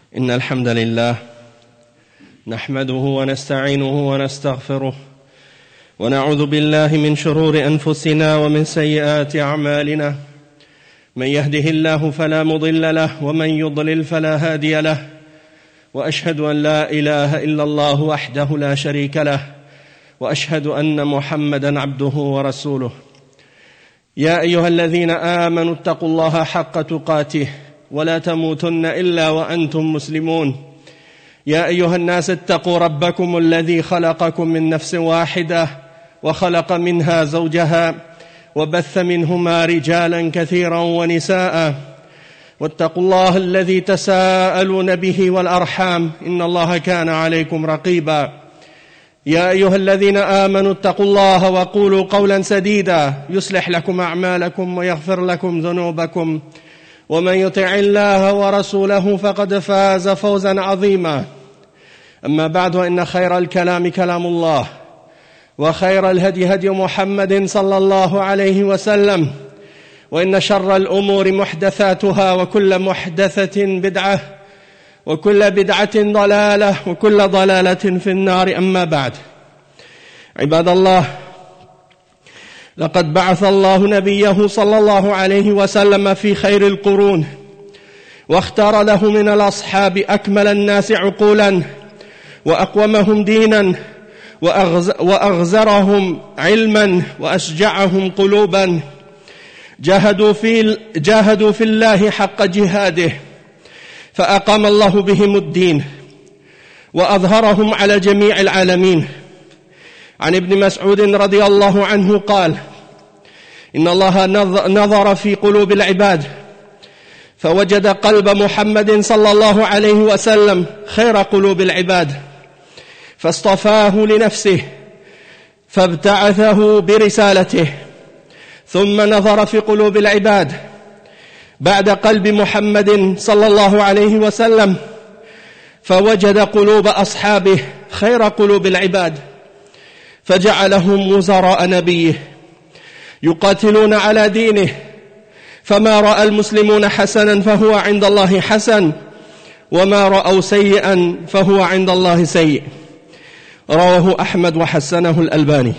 إن الحمد لله نحمده ونستعينه ونستغفره ونعوذ بالله من شرور أنفسنا ومن سيئات أعمالنا. من يهده الله فلا مضل له ومن يضلل فلا هادي له، وأشهد أن لا إله إلا الله وحده لا شريك له، وأشهد أن محمدا عبده ورسوله. يا أيها الذين آمنوا اتقوا الله حق تقاته ولا تموتن إلا وأنتم مسلمون. يا أيها الناس اتقوا ربكم الذي خلقكم من نفس واحدة وخلق منها زوجها وبث منهما رجالا كثيرا ونساء، واتقوا الله الذي تساءلون به والأرحام إن الله كان عليكم رقيبا. يا أيها الذين آمنوا اتقوا الله وقولوا قولا سديدا يصلح لكم أعمالكم ويغفر لكم ذنوبكم، ومن يطع الله ورسوله فقد فاز فوزا عظيما. أما بعد، إن خير الكلام كلام الله، وخير الهدي هدي محمد صلى الله عليه وسلم، وإن شر الأمور محدثاتها، وكل محدثة بدعة، وكل بدعة ضلالة، وكل ضلالة في النار. أما بعد، عباد الله، لقد بعث الله نبيه صلى الله عليه وسلم في خير القرون، واختار له من الأصحاب أكمل الناس عقولا، وأقومهم دينا، وأغزرهم علما، وأشجعهم قلوبا. جاهدوا في الله حق جهاده، فأقام الله بهم الدين وأظهرهم على جميع العالمين. عن ابن مسعود رضي الله عنه قال: إن الله نظر في قلوب العباد فوجد قلب محمد صلى الله عليه وسلم خير قلوب العباد، فاصطفاه لنفسه فابتعثه برسالته. ثم نظر في قلوب العباد بعد قلب محمد صلى الله عليه وسلم فوجد قلوب أصحابه خير قلوب العباد، فجعلهم وزراء نبيه يقاتلون على دينه. فما رأى المسلمون حسنا فهو عند الله حسن، وما رأوا سيئا فهو عند الله سيء. رواه أحمد وحسنه الألباني.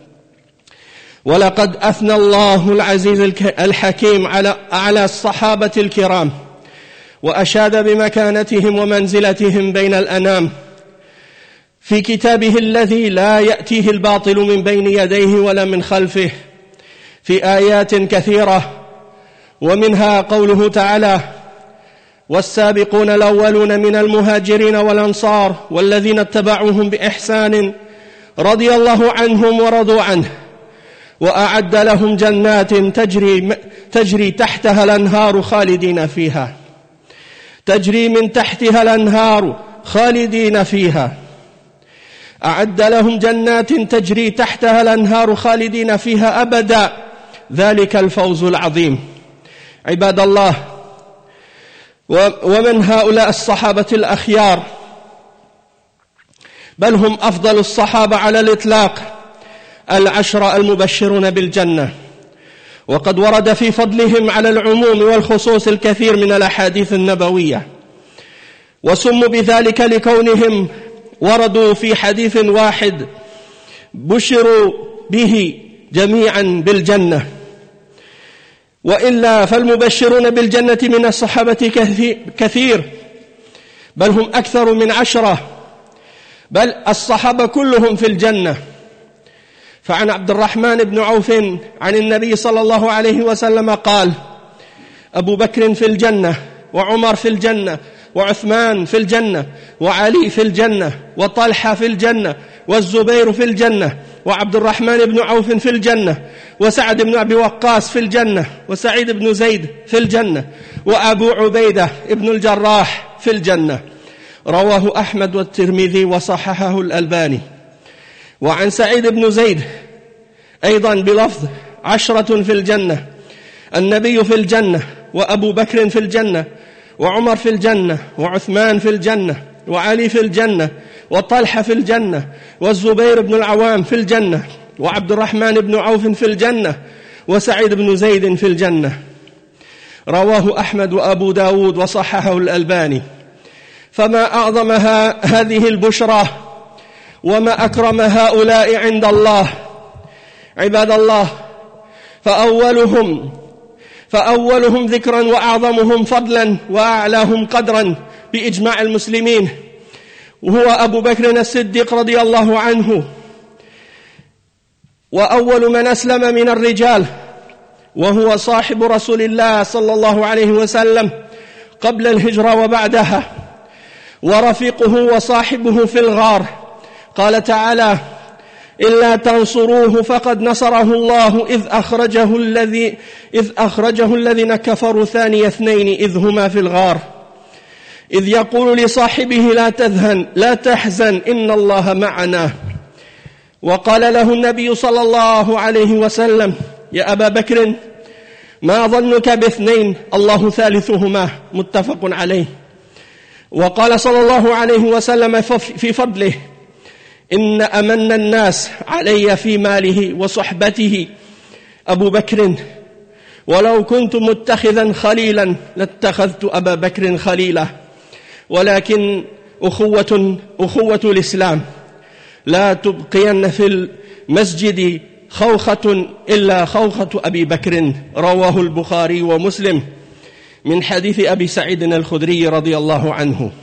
ولقد أثنى الله العزيز الحكيم على الصحابة الكرام، وأشاد بمكانتهم ومنزلتهم بين الأنام في كتابه الذي لا يأتيه الباطل من بين يديه ولا من خلفه، في آيات كثيرة، ومنها قوله تعالى: والسابقون الأولون من المهاجرين والأنصار والذين اتبعوهم بإحسان رضي الله عنهم ورضوا عنه، وأعد لهم جنات تجري تحتها الأنهار خالدين فيها، تجري من تحتها الأنهار خالدين فيها. أعد لهم جنات تجري تحتها الأنهار خالدين فيها أبدا، ذلك الفوز العظيم. عباد الله، ومن هؤلاء الصحابة الأخيار، بل هم أفضل الصحابة على الإطلاق، 10 المبشرون بالجنة، وقد ورد في فضلهم على العموم والخصوص الكثير من الأحاديث النبوية، وسموا بذلك لكونهم وردوا في حديث واحد بشروا به جميعا بالجنة. وإلا فالمبشرون بالجنة من الصحابة كثير، بل هم أكثر من 10، بل الصحابة كلهم في الجنة. فعن عبد الرحمن بن عوف عن النبي صلى الله عليه وسلم قال: أبو بكر في الجنة، وعمر في الجنة، وعثمان في الجنة، وعلي في الجنة، وطلحة في الجنة، والزبير في الجنة، وعبد الرحمن بن عوف في الجنة، وسعد بن أبي وقاص في الجنة، وسعيد بن زيد في الجنة، وأبو عبيدة بن الجراح في الجنة. رواه أحمد والترمذي وصححه الألباني. وعن سعيد بن زيد أيضا بلفظ 10 في الجنة: النبي في الجنة، وأبو بكر في الجنة، وعمر في الجنة، وعثمان في الجنة، وعلي في الجنة، وطلحة في الجنة، والزبير بن العوام في الجنة، وعبد الرحمن بن عوف في الجنة، وسعيد بن زيد في الجنة. رواه أحمد وأبو داود وصححه الألباني. فما أعظمها هذه البشرى وما أكرم هؤلاء عند الله. عباد الله، فأولهم ذكرا وأعظمهم فضلا وأعلاهم قدرا بإجماع المسلمين وهو أبو بكر الصديق رضي الله عنه، وأول من أسلم من الرجال، وهو صاحب رسول الله صلى الله عليه وسلم قبل الهجرة وبعدها، ورفيقه وصاحبه في الغار. قال تعالى: إلا تنصروه فقد نصره الله إذ أخرجه الذين كفروا ثاني اثنين إذ هما في الغار إذ يقول لصاحبه لا تحزن إن الله معنا. وقال له النبي صلى الله عليه وسلم: يا أبا بكر ما ظنك باثنين الله ثالثهما، متفق عليه. وقال صلى الله عليه وسلم في فضله: إن أمن الناس علي في ماله وصحبته أبو بكر، ولو كنت متخذا خليلا لاتخذت أبا بكر خليلا، ولكن أخوة الإسلام لا تبقين في المسجد خوخة إلا خوخة أبي بكر. رواه البخاري ومسلم من حديث أبي سعيد الخدري رضي الله عنه.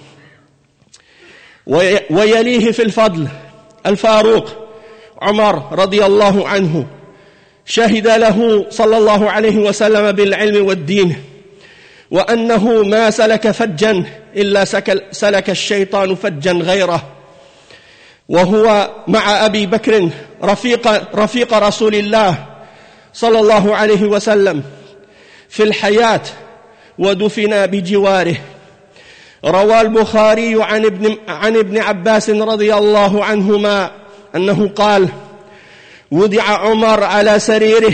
ويليه في الفضل الفاروق عمر رضي الله عنه، شهد له صلى الله عليه وسلم بالعلم والدين، وأنه ما سلك فجا إلا سلك الشيطان فجا غيره، وهو مع أبي بكر رفيق رسول الله صلى الله عليه وسلم في الحياة ودفن بجواره. روى البخاري عن ابن عباس رضي الله عنهما أنه قال: وضع عمر على سريره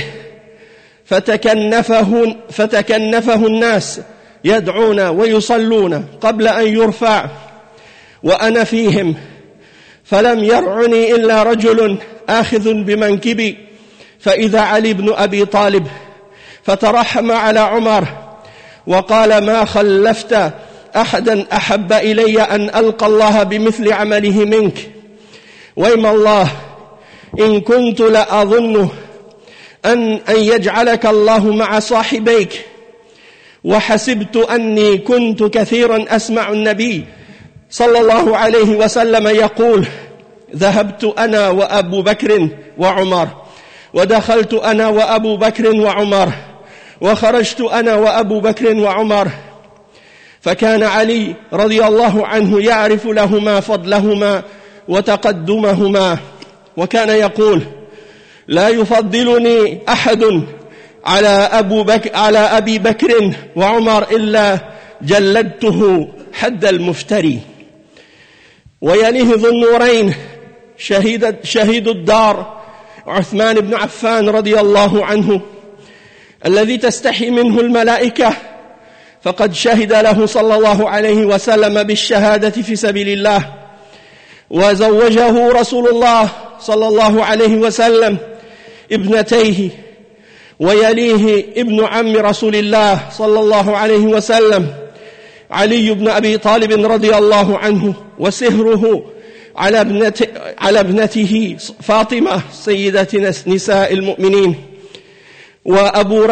فتكنفه الناس يدعون ويصلون قبل أن يرفع وأنا فيهم، فلم يرعني إلا رجل آخذ بمنكبي فإذا علي بن أبي طالب، فترحم على عمر وقال: ما خلفت أحدا أحب إلي أن ألقى الله بمثل عمله منك، وإما الله إن كنت لأظن أن يجعلك الله مع صاحبيك، وحسبت أني كنت كثيرا أسمع النبي صلى الله عليه وسلم يقول: ذهبت أنا وأبو بكر وعمر، ودخلت أنا وأبو بكر وعمر، وخرجت أنا وأبو بكر وعمر. فكان علي رضي الله عنه يعرف لهما فضلهما وتقدمهما، وكان يقول: لا يفضلني أحد على أبي بكر وعمر إلا جلدته حد المفتري. ويليه ذو النورين شهيد الدار عثمان بن عفان رضي الله عنه، الذي تستحي منه الملائكة، فقد شهد له صلى الله عليه وسلم بالشهادة في سبيل الله، وزوجه رسول الله صلى الله عليه وسلم ابنتيه. ويليه ابن عم رسول الله صلى الله عليه وسلم علي بن أبي طالب رضي الله عنه، وسهره على ابنته فاطمة سيدة نساء المؤمنين. وأبو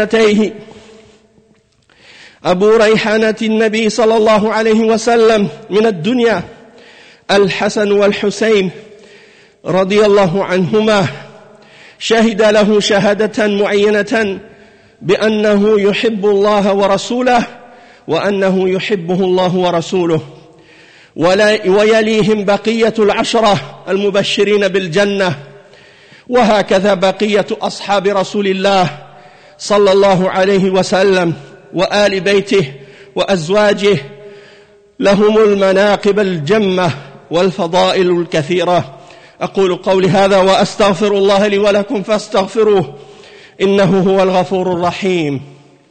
ريحانة النبي صلى الله عليه وسلم من الدنيا الحسن والحسين رضي الله عنهما، شهد له شهادة معينة بأنه يحب الله ورسوله وأنه يحبه الله ورسوله. ويليهم بقية العشرة المبشرين بالجنة، وهكذا بقية أصحاب رسول الله صلى الله عليه وسلم وآل بيته وأزواجه، لهم المناقب الجمة والفضائل الكثيرة. أقول قولي هذا وأستغفر الله لي ولكم فاستغفروه إنه هو الغفور الرحيم.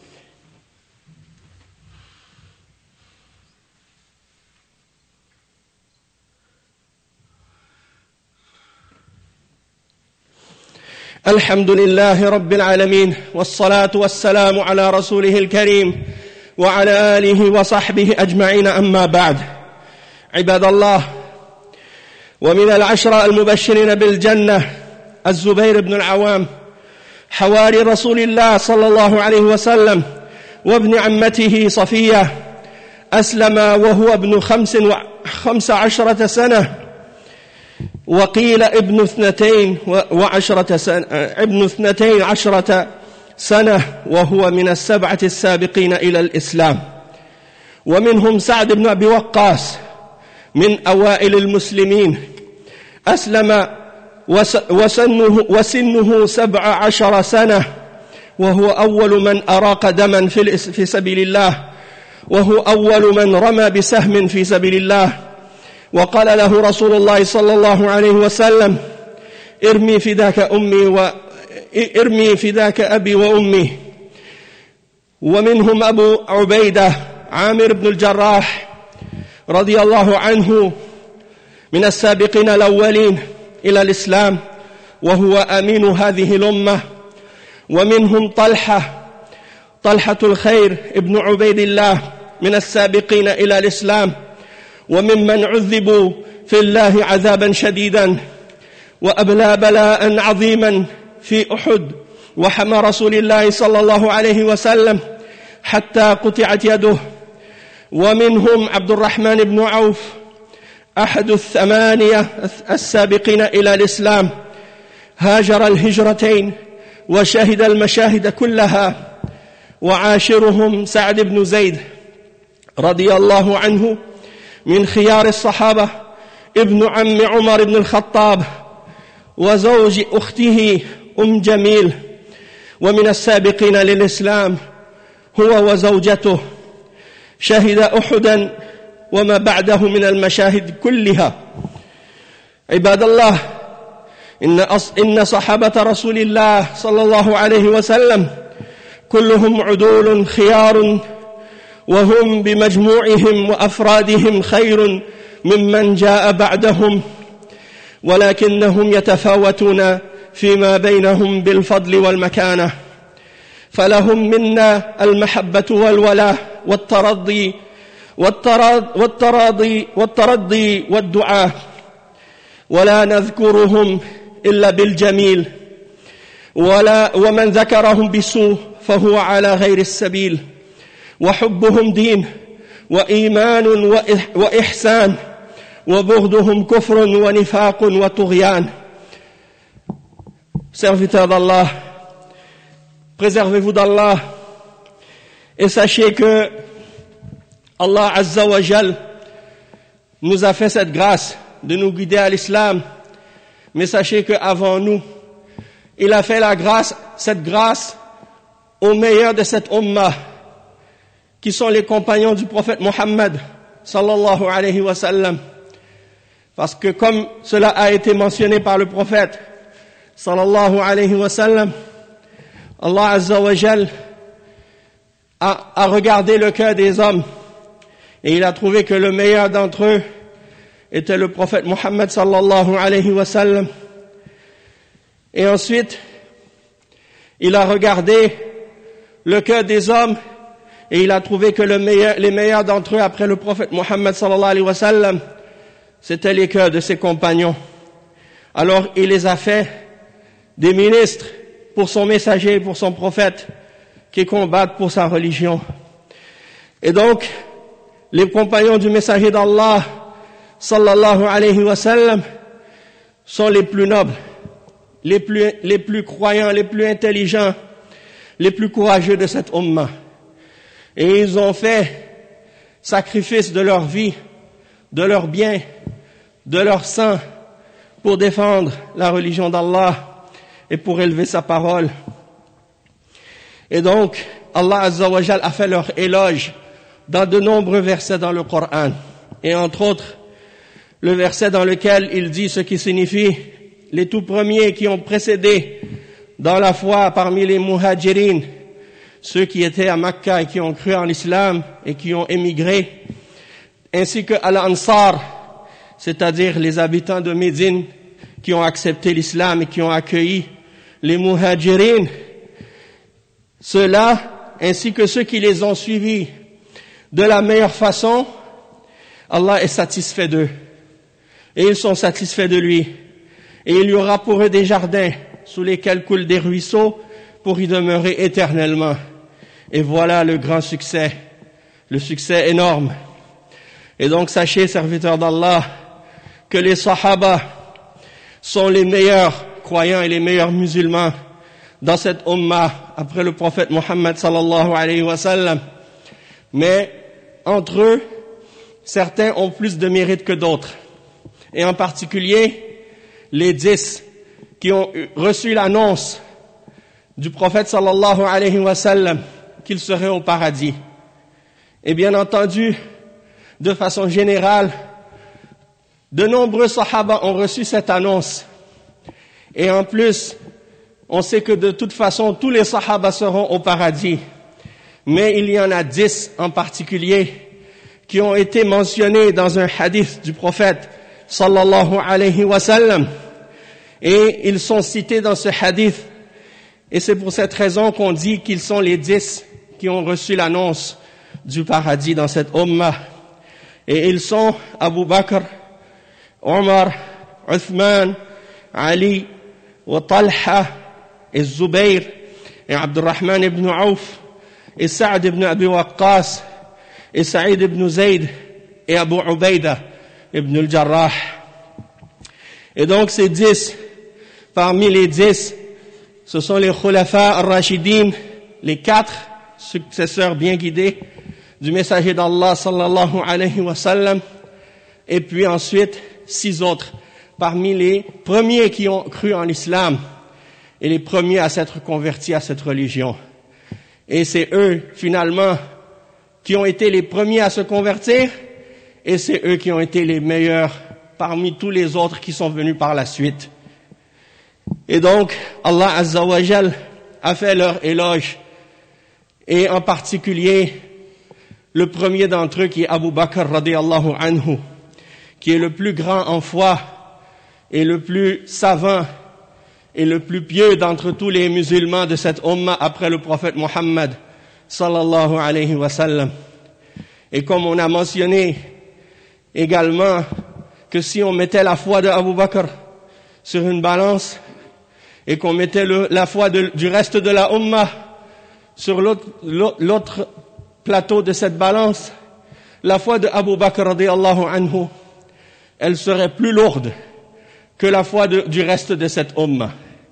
الحمد لله رب العالمين، والصلاة والسلام على رسوله الكريم وعلى آله وصحبه أجمعين، أما بعد. عباد الله، ومن العشرة المبشرين بالجنة الزبير بن العوام حواري رسول الله صلى الله عليه وسلم وابن عمته صفية، أسلم وهو ابن 15 سنة، وقيل ابن 12 سنة، وهو من 7 السابقين إلى الإسلام. ومنهم سعد بن أبي وقاص من أوائل المسلمين، أسلم وسنه 17 سنة، وهو أول من أراق دما في سبيل الله، وهو أول من رمى بسهم في سبيل الله. وقال له رسول الله صلى الله عليه وسلم: ارمي فداك أبي وأمي. ومنهم أبو عبيدة عامر بن الجراح رضي الله عنه من السابقين الأولين إلى الإسلام، وهو أمين هذه الأمة. ومنهم طلحة الخير ابن عبيد الله من السابقين إلى الإسلام، وممن عذبوا في الله عذابا شديدا وأبلى بلاء عظيما في أحد وحمى رسول الله صلى الله عليه وسلم حتى قطعت يده. ومنهم عبد الرحمن بن عوف أحد 8 السابقين إلى الإسلام، هاجر الهجرتين وشهد المشاهد كلها. وعاشرهم سعد بن زيد رضي الله عنه من خيار الصحابة، ابن عم عمر بن الخطاب وزوج أخته جميل، ومن السابقين للإسلام هو وزوجته. شهد أحدا وما بعده من المشاهد كلها. عباد الله، إن صحابة رسول الله صلى الله عليه وسلم كلهم عدول خيار، وهم بمجموعهم وأفرادهم خير ممن جاء بعدهم، ولكنهم يتفاوتون فيما بينهم بالفضل والمكانة. فلهم منا المحبة والولاء والتراضي والدعاء، ولا نذكرهم إلا بالجميل، ومن ذكرهم بسوء فهو على غير السبيل. وحبهم دين وإيمان وإحسان، وبغضهم كفر ونفاق وطغيان. Serviteurs d'Allah, préservez-vous d'Allah et sachez que Allah Azza wa Jal nous a fait cette grâce de nous guider à l'islam, mais sachez qu'avant nous, il a fait cette grâce aux meilleurs de cette ummah, qui sont les compagnons du prophète Mohammed sallallahu alayhi wa sallam. Parce que comme cela a été mentionné par le prophète sallallahu alayhi wa sallam, Allah Azza wa Jal a regardé le cœur des hommes et il a trouvé que le meilleur d'entre eux était le prophète Mohammed sallallahu alayhi wa sallam. Et ensuite, il a regardé le cœur des hommes et il a trouvé que les meilleurs d'entre eux après le prophète Mohammed sallallahu alayhi wa sallam, c'était les cœurs de ses compagnons. Alors il les a fait des ministres pour son messager, pour son prophète, qui combattent pour sa religion. Et donc, les compagnons du messager d'Allah, sallallahu alayhi wa sallam, sont les plus nobles, les plus croyants, les plus intelligents, les plus courageux de cette ummah. Et ils ont fait sacrifice de leur vie, de leurs biens, de leur sang, pour défendre la religion d'Allah et pour élever sa parole. Et donc, Allah Azza wa Jal a fait leur éloge dans de nombreux versets dans le Coran. Et entre autres, le verset dans lequel il dit ce qui signifie les tout premiers qui ont précédé dans la foi parmi les muhajirin, ceux qui étaient à Makka et qui ont cru en l'islam et qui ont émigré, ainsi que Al-Ansar, c'est-à-dire les habitants de Médine qui ont accepté l'islam et qui ont accueilli les muhajirin, ceux-là, ainsi que ceux qui les ont suivis de la meilleure façon, Allah est satisfait d'eux. Et ils sont satisfaits de lui. Et il y aura pour eux des jardins sous lesquels coulent des ruisseaux pour y demeurer éternellement. Et voilà le grand succès, le succès énorme. Et donc sachez, serviteurs d'Allah, que les Sahaba sont les meilleurs croyants et les meilleurs musulmans dans cette ummah après le prophète Mohammed sallallahu alayhi wa sallam. Mais entre eux, certains ont plus de mérite que d'autres. Et en particulier, les 10 qui ont reçu l'annonce du prophète sallallahu alayhi wa sallam qu'il serait au paradis. Et bien entendu, de façon générale, de nombreux sahaba ont reçu cette annonce. Et en plus, on sait que de toute façon, tous les sahaba seront au paradis. Mais il y en a 10 en particulier qui ont été mentionnés dans un hadith du prophète sallallahu alayhi wa sallam. Et ils sont cités dans ce hadith. Et c'est pour cette raison qu'on dit qu'ils sont les 10 qui ont reçu l'annonce du paradis dans cette ummah. Et ils sont Abu Bakr, Omar, Uthman, Ali, wa Talha, et Zubayr, et Abdurrahman ibn Auf, et Sa'd ibn Abi Waqqas, et Sa'id ibn Zayd, et Abu Ubaida ibn al-Jarrah. Et donc ces 10, parmi les 10, ce sont les Khulafa al-Rashidin, les 4 successeurs bien guidés du messager d'Allah sallallahu alayhi wa sallam, et puis ensuite 6 autres parmi les premiers qui ont cru en l'islam et les premiers à s'être convertis à cette religion. Et c'est eux finalement qui ont été les premiers à se convertir, et c'est eux qui ont été les meilleurs parmi tous les autres qui sont venus par la suite. Et donc Allah Azza wa Jal a fait leur éloge, et en particulier le premier d'entre eux qui est Abu Bakr radiyallahu anhu, qui est le plus grand en foi et le plus savant et le plus pieux d'entre tous les musulmans de cette ummah après le prophète Mohammed sallallahu alayhi wa sallam. Et comme on a mentionné également que si on mettait la foi de Abu Bakr sur une balance et qu'on mettait la foi du reste de la ummah sur l'autre plateau de cette balance, la foi de Abu Bakr radiyallahu anhu, elle serait plus lourde que la foi du reste de cette ummah.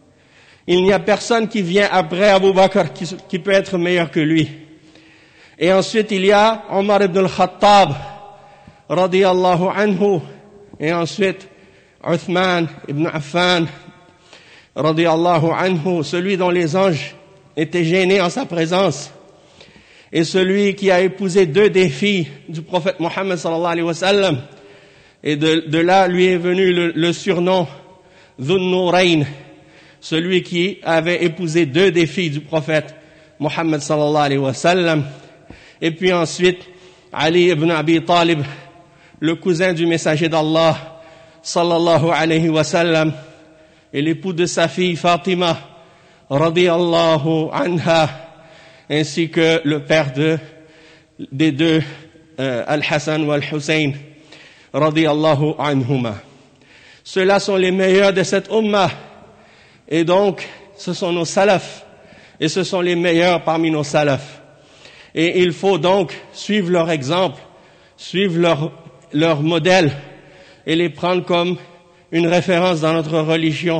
Il n'y a personne qui vient après Abu Bakr qui peut être meilleur que lui. Et ensuite il y a Omar ibn al-Khattab radiyallahu anhu, et ensuite Uthman ibn Affan radiyallahu anhu, celui dont les anges étaient gênés en sa présence, et celui qui a épousé 2 des filles du prophète Mohammed sallallahu alayhi wa sallam. Et de là lui est venu le surnom Dhun Nurayn, celui qui avait épousé 2 des filles du prophète Mohammed sallallahu alayhi wa sallam. Et puis ensuite Ali ibn Abi Talib, le cousin du messager d'Allah sallallahu alayhi wa sallam, et l'époux de sa fille Fatima radiyallahu anha, ainsi que le père des 2 Al-Hassan ou Al-Hussein radiyallahu anhuma. Ceux-là sont les meilleurs de cette ummah, et donc ce sont nos salafs, et ce sont les meilleurs parmi nos salafs. Et il faut donc suivre leur exemple, suivre leur modèle, et les prendre comme une référence dans notre religion.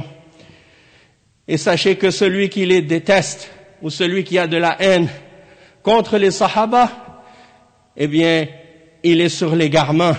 Et sachez que celui qui les déteste, ou celui qui a de la haine contre les sahaba, eh bien, il est sur l'égarement.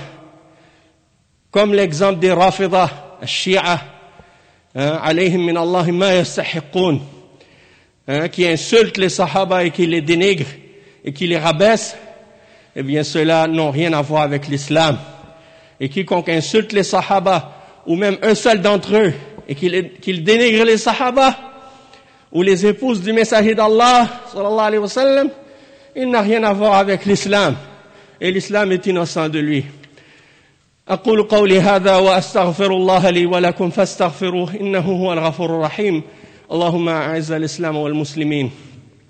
Comme l'exemple des Rafida, Shia, alayhim min Allah ma yastahiqoun, qui insultent les sahaba et qui les dénigrent et qui les rabaissent, eh bien, ceux-là n'ont rien à voir avec l'islam. Et quiconque insulte les sahaba, ou même un seul d'entre eux, et qu'il dénigre les sahaba, ou les épouses du messager d'Allah, sallallahu alayhi wa sallam, il n'a rien à voir avec l'islam. Et l'islam est innocent de lui. أقول قولي هذا وأستغفر الله لي ولكم فاستغفروه إنه هو الغفور الرحيم. اللهم أعز الإسلام والمسلمين.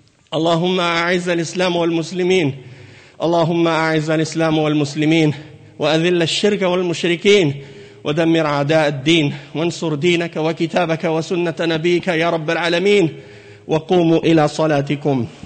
اللهم أعز الإسلام والمسلمين. اللهم أعز الإسلام والمسلمين. وأذل الشرك والمشركين ودمر أعداء الدين وانصر دينك وكتابك وسنة نبيك يا رب العالمين. وقوموا إلى صلاتكم.